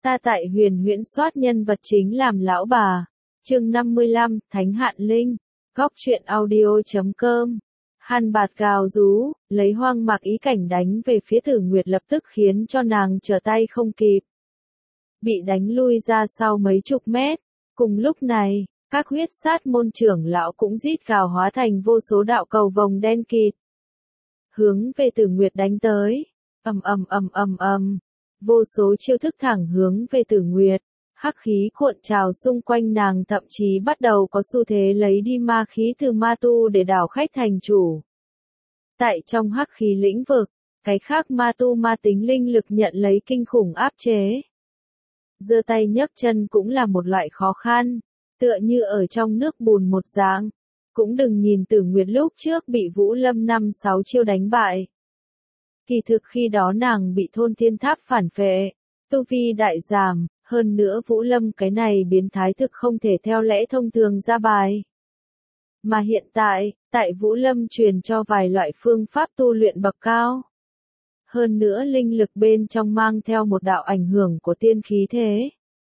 Ta tại huyền huyễn soát nhân vật chính làm lão bà. Chương 55, Thánh Hạn Linh. Góc truyện audio.com. Hàn Bạt gào rú, lấy hoang mạc ý cảnh đánh về phía Tử Nguyệt lập tức khiến cho nàng trở tay không kịp. Bị đánh lui ra sau mấy chục mét. Cùng lúc này, các huyết sát môn trưởng lão cũng rít gào hóa thành vô số đạo cầu vồng đen kịt. Hướng về Tử Nguyệt đánh tới. Vô số chiêu thức thẳng hướng về Tử Nguyệt. Hắc khí cuộn trào xung quanh nàng, thậm chí bắt đầu có xu thế lấy đi ma khí từ ma tu để đảo khách thành chủ. Tại trong hắc khí lĩnh vực, cái khác ma tu ma tính linh lực nhận lấy kinh khủng áp chế. Giơ tay nhấc chân cũng là một loại khó khăn, tựa như ở trong nước bùn một dạng. Cũng đừng nhìn Tử Nguyệt lúc trước bị Vũ Lâm 5-6 chiêu đánh bại. Kỳ thực khi đó nàng bị Thôn Thiên Tháp phản phệ, tu vi đại giảm, hơn nữa Vũ Lâm cái này biến thái thực không thể theo lẽ thông thường ra bài. Mà hiện tại Vũ Lâm truyền cho vài loại phương pháp tu luyện bậc cao. Hơn nữa linh lực bên trong mang theo một đạo ảnh hưởng của tiên khí thế.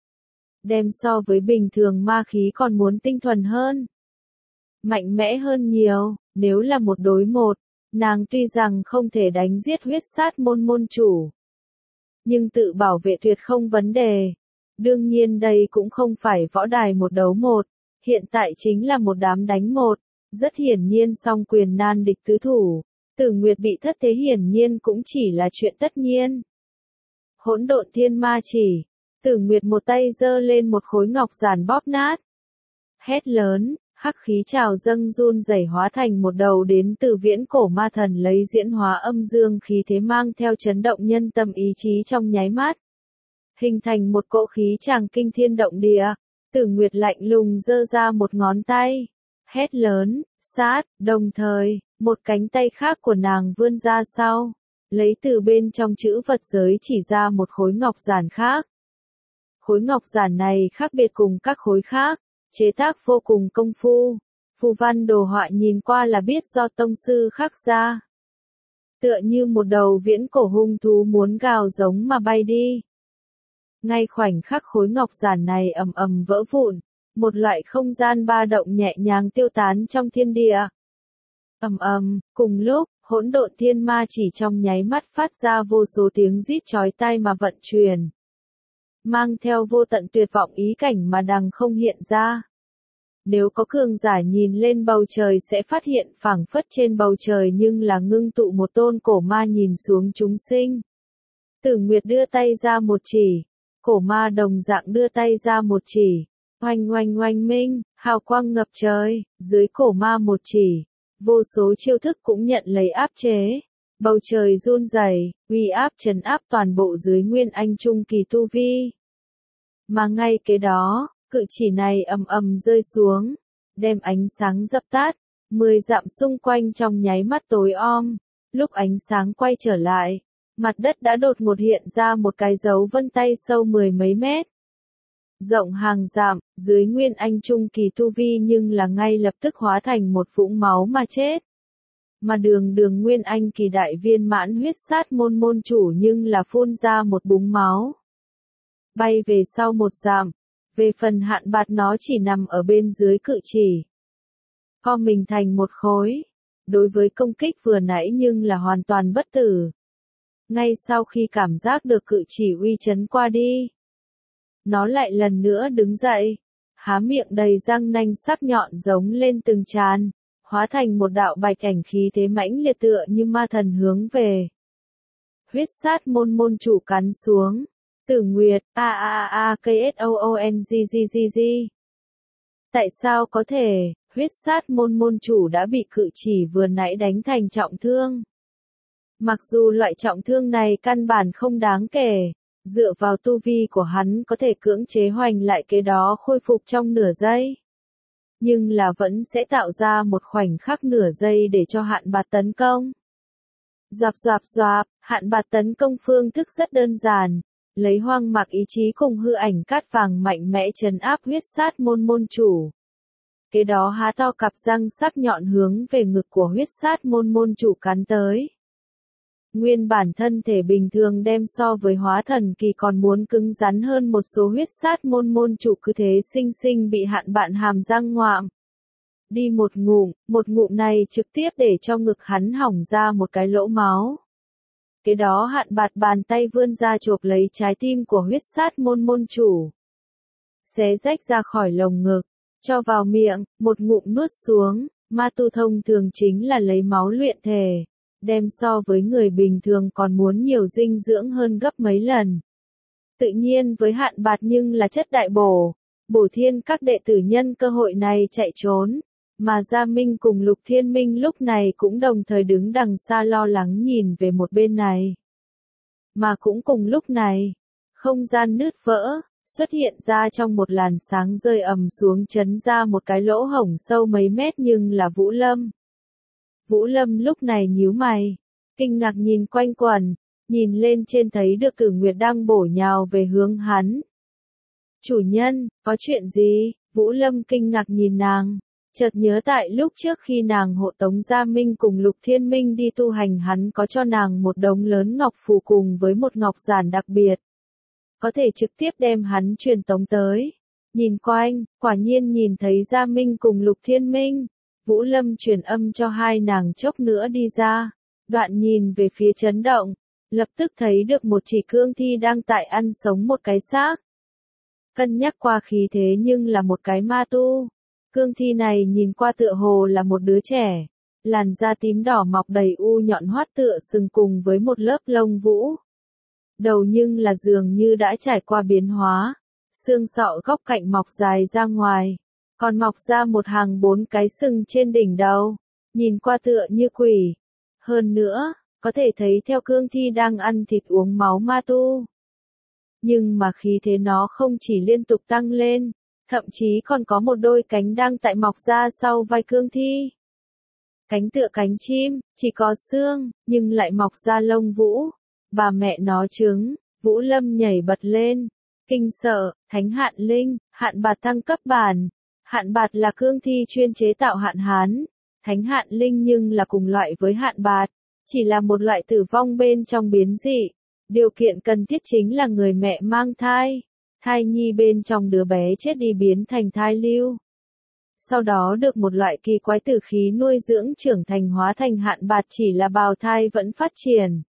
Đem so với bình thường ma khí còn muốn tinh thuần hơn. Mạnh mẽ hơn nhiều, nếu là một đối một, nàng tuy rằng không thể đánh giết huyết sát môn môn chủ. Nhưng tự bảo vệ tuyệt không vấn đề. Đương nhiên đây cũng không phải võ đài một đấu một, hiện tại chính là một đám đánh một. Rất hiển nhiên song quyền nan địch tứ thủ, Tử Nguyệt bị thất thế hiển nhiên cũng chỉ là chuyện tất nhiên. Hỗn độn thiên ma chỉ, Tử Nguyệt một tay giơ lên một khối ngọc giản bóp nát. Hét lớn, hắc khí trào dâng run rẩy hóa thành một đầu đến từ viễn cổ ma thần lấy diễn hóa âm dương khí thế mang theo chấn động nhân tâm ý chí trong nháy mắt. Hình thành một cỗ khí tràng kinh thiên động địa, Tử Nguyệt lạnh lùng giơ ra một ngón tay. Hét lớn, sát, đồng thời, một cánh tay khác của nàng vươn ra sau, lấy từ bên trong chữ vật giới chỉ ra một khối ngọc giản khác. Khối ngọc giản này khác biệt cùng các khối khác, chế tác vô cùng công phu, phù văn đồ họa nhìn qua là biết do tông sư khắc ra. Tựa như một đầu viễn cổ hung thú muốn gào giống mà bay đi. Ngay khoảnh khắc khối ngọc giản này ầm vỡ vụn, một loại không gian ba động nhẹ nhàng tiêu tán trong thiên địa. Cùng lúc, hỗn độn thiên ma chỉ trong nháy mắt phát ra vô số tiếng rít chói tai mà vận chuyển. Mang theo vô tận tuyệt vọng ý cảnh mà đằng không hiện ra. Nếu có cường giả nhìn lên bầu trời sẽ phát hiện phảng phất trên bầu trời nhưng là ngưng tụ một tôn cổ ma nhìn xuống chúng sinh. Tử Nguyệt đưa tay ra một chỉ, cổ ma đồng dạng đưa tay ra một chỉ. Oanh minh, hào quang ngập trời, dưới cổ ma một chỉ, vô số chiêu thức cũng nhận lấy áp chế. Bầu trời run rẩy, uy áp trấn áp toàn bộ dưới nguyên anh trung kỳ tu vi. Mà ngay kế đó, cự chỉ này ầm rơi xuống, đem ánh sáng dập tắt, 10 dặm xung quanh trong nháy mắt tối om. Lúc ánh sáng quay trở lại, mặt đất đã đột ngột hiện ra một cái dấu vân tay sâu 10 mấy mét. Rộng hàng dặm, dưới nguyên anh trung kỳ tu vi nhưng là ngay lập tức hóa thành một vũng máu mà chết. Mà đường nguyên anh kỳ đại viên mãn huyết sát môn môn chủ nhưng là phun ra một búng máu. Bay về sau một dặm, về phần Hạn Bạt nó chỉ nằm ở bên dưới cự chỉ. Co mình thành một khối, đối với công kích vừa nãy nhưng là hoàn toàn bất tử. Ngay sau khi cảm giác được cự chỉ uy chấn qua đi. Nó lại lần nữa đứng dậy, há miệng đầy răng nanh sắc nhọn giống lên từng tràn, hóa thành một đạo bạch ảnh khí thế mãnh liệt tựa như ma thần hướng về. Huyết sát môn môn chủ cắn xuống, Tử Nguyệt, KSOONGGGG. Tại sao có thể, huyết sát môn môn chủ đã bị cự chỉ vừa nãy đánh thành trọng thương. Mặc dù loại trọng thương này căn bản không đáng kể. Dựa vào tu vi của hắn có thể cưỡng chế hoành lại cái đó khôi phục trong nửa giây. Nhưng là vẫn sẽ tạo ra một khoảnh khắc nửa giây để cho Hạn Bạt tấn công. Doạp, Hạn Bạt tấn công phương thức rất đơn giản. Lấy hoang mạc ý chí cùng hư ảnh cát vàng mạnh mẽ trấn áp huyết sát môn môn chủ. Cái đó há to cặp răng sắc nhọn hướng về ngực của huyết sát môn môn chủ cắn tới. Nguyên bản thân thể bình thường đem so với hóa thần kỳ còn muốn cứng rắn hơn một số huyết sát môn môn chủ cứ thế sinh sinh bị Hạn Bạt hàm răng ngoạm. Đi một ngụm này trực tiếp để cho ngực hắn hỏng ra một cái lỗ máu. Kế đó Hạn Bạt bàn tay vươn ra chộp lấy trái tim của huyết sát môn môn chủ. Xé rách ra khỏi lồng ngực, cho vào miệng, một ngụm nuốt xuống. Ma tu thông thường chính là lấy máu luyện thể, đem so với người bình thường còn muốn nhiều dinh dưỡng hơn gấp mấy lần. Tự nhiên với Hạn Bạt nhưng là chất đại bổ, bổ thiên các đệ tử nhân cơ hội này chạy trốn, mà Gia Minh cùng Lục Thiên Minh lúc này cũng đồng thời đứng đằng xa lo lắng nhìn về một bên này. Mà cũng cùng lúc này, không gian nứt vỡ, xuất hiện ra trong một làn sáng rơi ầm xuống chấn ra một cái lỗ hổng sâu mấy mét nhưng là Vũ Lâm. Vũ Lâm lúc này nhíu mày, kinh ngạc nhìn quanh quẩn, nhìn lên trên thấy được Tử Nguyệt đang bổ nhào về hướng hắn. Chủ nhân, có chuyện gì? Vũ Lâm kinh ngạc nhìn nàng, chợt nhớ tại lúc trước khi nàng hộ tống Gia Minh cùng Lục Thiên Minh đi tu hành hắn có cho nàng một đống lớn ngọc phù cùng với một ngọc giản đặc biệt. Có thể trực tiếp đem hắn truyền tống tới. Nhìn quanh, quả nhiên nhìn thấy Gia Minh cùng Lục Thiên Minh. Vũ Lâm truyền âm cho hai nàng chốc nữa đi ra. Đoạn nhìn về phía chấn động, lập tức thấy được một chỉ cương thi đang tại ăn sống một cái xác. Cân nhắc qua khí thế nhưng là một cái ma tu. Cương thi này nhìn qua tựa hồ là một đứa trẻ. Làn da tím đỏ mọc đầy u nhọn hoắt tựa sừng cùng với một lớp lông vũ. Đầu nhưng là dường như đã trải qua biến hóa, xương sọ góc cạnh mọc dài ra ngoài, còn mọc ra một hàng 4 cái sừng trên đỉnh đầu, nhìn qua tựa như quỷ. Hơn nữa, có thể thấy theo cương thi đang ăn thịt uống máu ma tu. Nhưng mà khí thế nó không chỉ liên tục tăng lên, thậm chí còn có một đôi cánh đang tại mọc ra sau vai cương thi. Cánh tựa cánh chim, chỉ có xương, nhưng lại mọc ra lông vũ. Bà mẹ nó trứng, Vũ Lâm nhảy bật lên, kinh sợ, Thánh Hạn Linh, Hạn Bạt thăng cấp bản. Hạn Bạt là cương thi chuyên chế tạo hạn hán, Thánh Hạn Linh nhưng là cùng loại với Hạn Bạt, chỉ là một loại tử vong bên trong biến dị. Điều kiện cần thiết chính là người mẹ mang thai, thai nhi bên trong đứa bé chết đi biến thành thai lưu. Sau đó được một loại kỳ quái tử khí nuôi dưỡng trưởng thành hóa thành Hạn Bạt chỉ là bào thai vẫn phát triển.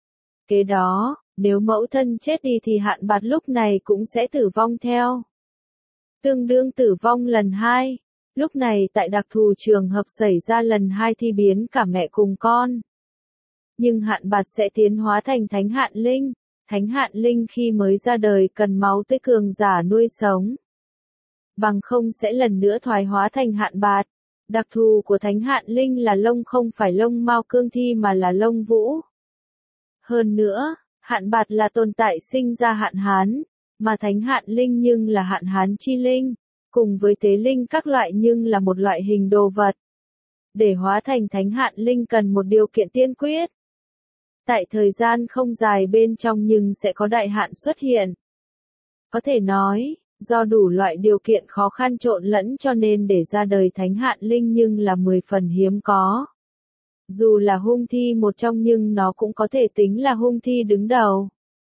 Kế đó, nếu mẫu thân chết đi thì Hạn Bạt lúc này cũng sẽ tử vong theo. Tương đương tử vong lần 2. Lúc này tại đặc thù trường hợp xảy ra lần 2 thì biến cả mẹ cùng con. Nhưng Hạn Bạt sẽ tiến hóa thành Thánh Hạn Linh. Thánh Hạn Linh khi mới ra đời cần máu tươi cường giả nuôi sống. Bằng không sẽ lần nữa thoái hóa thành Hạn Bạt. Đặc thù của Thánh Hạn Linh là lông không phải lông mao cương thi mà là lông vũ. Hơn nữa, Hạn Bạt là tồn tại sinh ra hạn hán, mà Thánh Hạn Linh nhưng là hạn hán chi linh, cùng với tế linh các loại nhưng là một loại hình đồ vật. Để hóa thành Thánh Hạn Linh cần một điều kiện tiên quyết. Tại thời gian không dài bên trong nhưng sẽ có đại hạn xuất hiện. Có thể nói, do đủ loại điều kiện khó khăn trộn lẫn cho nên để ra đời Thánh Hạn Linh nhưng là 10 phần hiếm có. Dù là hung thi một trong nhưng nó cũng có thể tính là hung thi đứng đầu.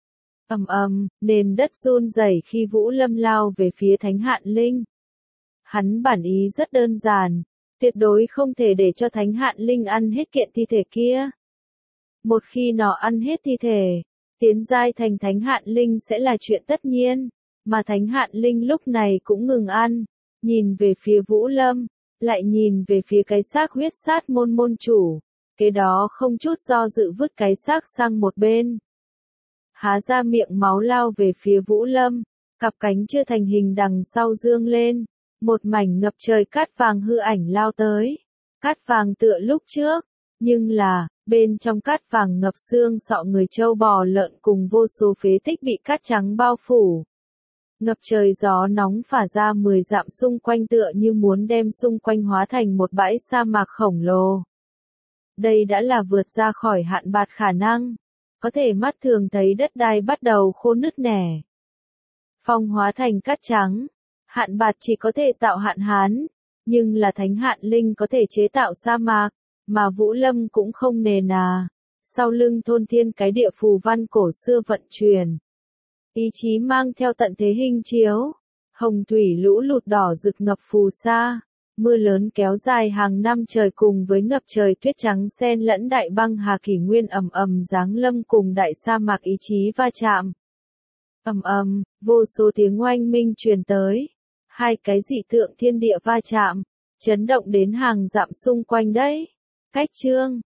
Nền đất run rẩy khi Vũ Lâm lao về phía Thánh Hạn Linh. Hắn bản ý rất đơn giản, tuyệt đối không thể để cho Thánh Hạn Linh ăn hết kiện thi thể kia. Một khi nó ăn hết thi thể, tiến giai thành Thánh Hạn Linh sẽ là chuyện tất nhiên, mà Thánh Hạn Linh lúc này cũng ngừng ăn, nhìn về phía Vũ Lâm, lại nhìn về phía cái xác huyết sát môn môn chủ, kế đó không chút do dự vứt cái xác sang một bên. Há ra miệng máu lao về phía Vũ Lâm, cặp cánh chưa thành hình đằng sau dương lên, một mảnh ngập trời cát vàng hư ảnh lao tới. Cát vàng tựa lúc trước, nhưng là, bên trong cát vàng ngập xương sọ người trâu bò lợn cùng vô số phế tích bị cát trắng bao phủ. Ngập trời gió nóng phả ra 10 dặm xung quanh tựa như muốn đem xung quanh hóa thành một bãi sa mạc khổng lồ. Đây đã là vượt ra khỏi Hạn Bạt khả năng. Có thể mắt thường thấy đất đai bắt đầu khô nứt nẻ. Phong hóa thành cát trắng. Hạn Bạt chỉ có thể tạo hạn hán, nhưng là Thánh Hạn Linh có thể chế tạo sa mạc, mà Vũ Lâm cũng không nề nà. sau lưng thôn thiên cái địa phù văn cổ xưa vận chuyển. Ý chí mang theo tận thế hình chiếu. Hồng thủy lũ lụt đỏ rực ngập phù sa. Mưa lớn kéo dài hàng năm trời cùng với ngập trời tuyết trắng xen lẫn đại băng hà kỷ nguyên ầm ầm giáng lâm cùng đại sa mạc ý chí va chạm. Ầm ầm, vô số tiếng oanh minh truyền tới. Hai cái dị tượng thiên địa va chạm, chấn động đến hàng dặm xung quanh đấy. Cách chương